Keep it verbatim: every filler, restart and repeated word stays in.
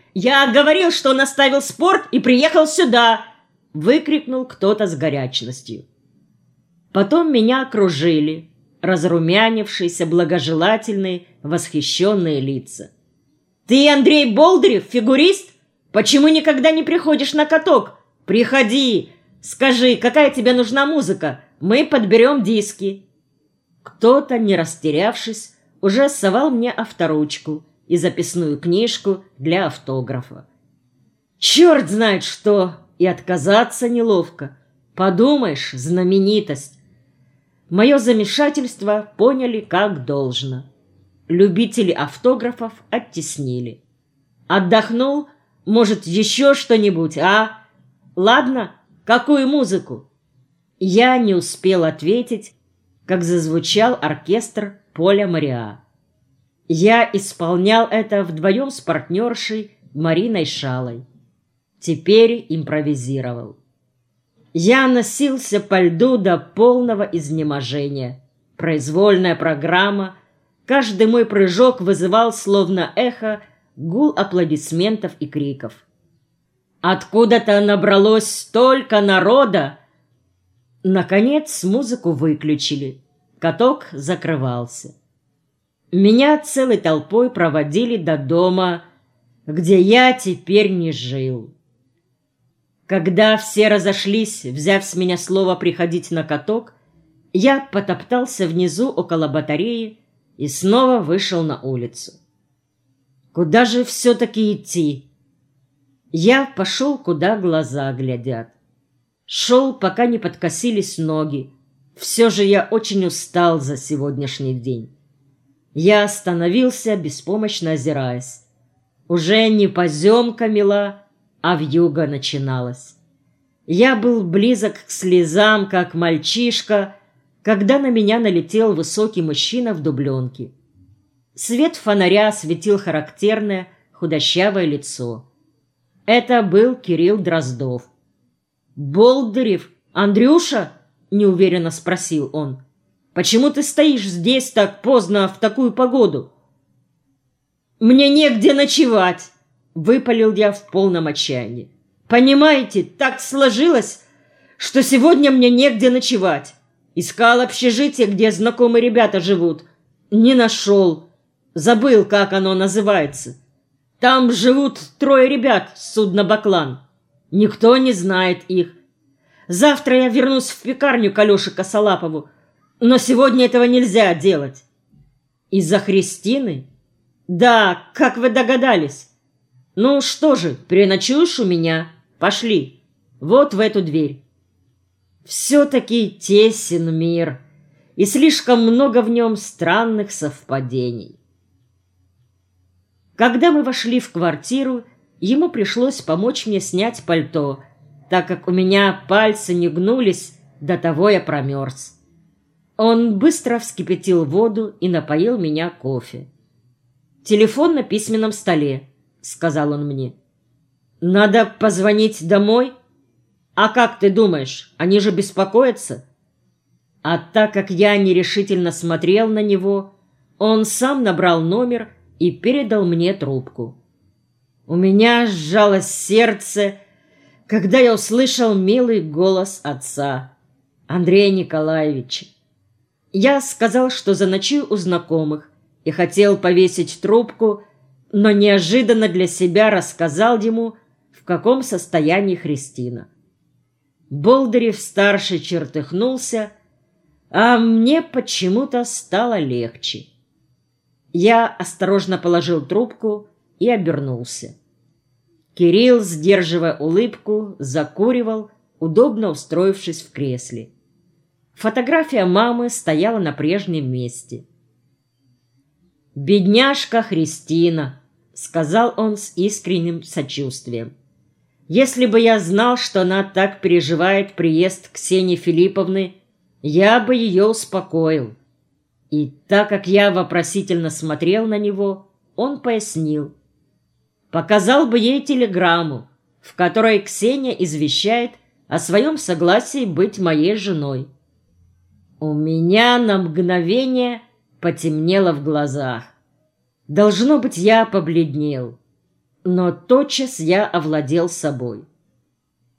Я говорил, что он оставил спорт и приехал сюда!» — выкрикнул кто-то с горячностью. Потом меня окружили разрумянившиеся, благожелательные, восхищенные лица. «Ты Андрей Болдырев, фигурист? Почему никогда не приходишь на каток? Приходи! Скажи, какая тебе нужна музыка? Мы подберем диски!» Кто-то, не растерявшись, уже совал мне авторучку и записную книжку для автографа. Черт знает что! И отказаться неловко. Подумаешь, знаменитость. Мое замешательство поняли как должно. Любители автографов оттеснили. Отдохнул? Может, еще что-нибудь, а? Ладно, какую музыку? Я не успел ответить, как зазвучал оркестр Поля Мориа. Я исполнял это вдвоем с партнершей Мариной Шалой. Теперь импровизировал. Я носился по льду до полного изнеможения. Произвольная программа. Каждый мой прыжок вызывал, словно эхо, гул аплодисментов и криков. Откуда-то набралось столько народа. Наконец музыку выключили. Каток закрывался. Меня целой толпой проводили до дома, где я теперь не жил. Когда все разошлись, взяв с меня слово приходить на каток, я потоптался внизу около батареи и снова вышел на улицу. Куда же все-таки идти? Я пошел, куда глаза глядят. Шел, пока не подкосились ноги. Все же я очень устал за сегодняшний день. Я остановился, беспомощно озираясь. Уже не поземка мела, а вьюга начиналась. Я был близок к слезам, как мальчишка, когда на меня налетел высокий мужчина в дубленке. Свет фонаря осветил характерное худощавое лицо. Это был Кирилл Дроздов. «Болдырев, Андрюша?» — неуверенно спросил он. «Почему ты стоишь здесь так поздно в такую погоду?» «Мне негде ночевать!» — выпалил я в полном отчаянии. «Понимаете, так сложилось, что сегодня мне негде ночевать. Искал общежитие, где знакомые ребята живут. Не нашел. Забыл, как оно называется. Там живут трое ребят с судна «Баклан». Никто не знает их. Завтра я вернусь в пекарню к Алёше Косолапову, но сегодня этого нельзя делать». «Из-за Христины?» «Да, как вы догадались?» «Ну что же, переночуешь у меня? Пошли. Вот в эту дверь». Все-таки тесен мир, и слишком много в нем странных совпадений. Когда мы вошли в квартиру, ему пришлось помочь мне снять пальто, так как у меня пальцы не гнулись, до того я промерз. Он быстро вскипятил воду и напоил меня кофе. «Телефон на письменном столе», — сказал он мне. «Надо позвонить домой? А как ты думаешь, они же беспокоятся?» А так как я нерешительно смотрел на него, он сам набрал номер и передал мне трубку. У меня сжалось сердце, когда я услышал милый голос отца, Андрея Николаевича. Я сказал, что заночую у знакомых, и хотел повесить трубку, но неожиданно для себя рассказал ему, в каком состоянии Христина. Болдырев-старший чертыхнулся, а мне почему-то стало легче. Я осторожно положил трубку и обернулся. Кирилл, сдерживая улыбку, закуривал, удобно устроившись в кресле. Фотография мамы стояла на прежнем месте. «Бедняжка Христина», — сказал он с искренним сочувствием. «Если бы я знал, что она так переживает приезд Ксении Филипповны, я бы ее успокоил». И так как я вопросительно смотрел на него, он пояснил. Показал бы ей телеграмму, в которой Ксения извещает о своем согласии быть моей женой. У меня на мгновение потемнело в глазах. Должно быть, я побледнел. Но тотчас я овладел собой.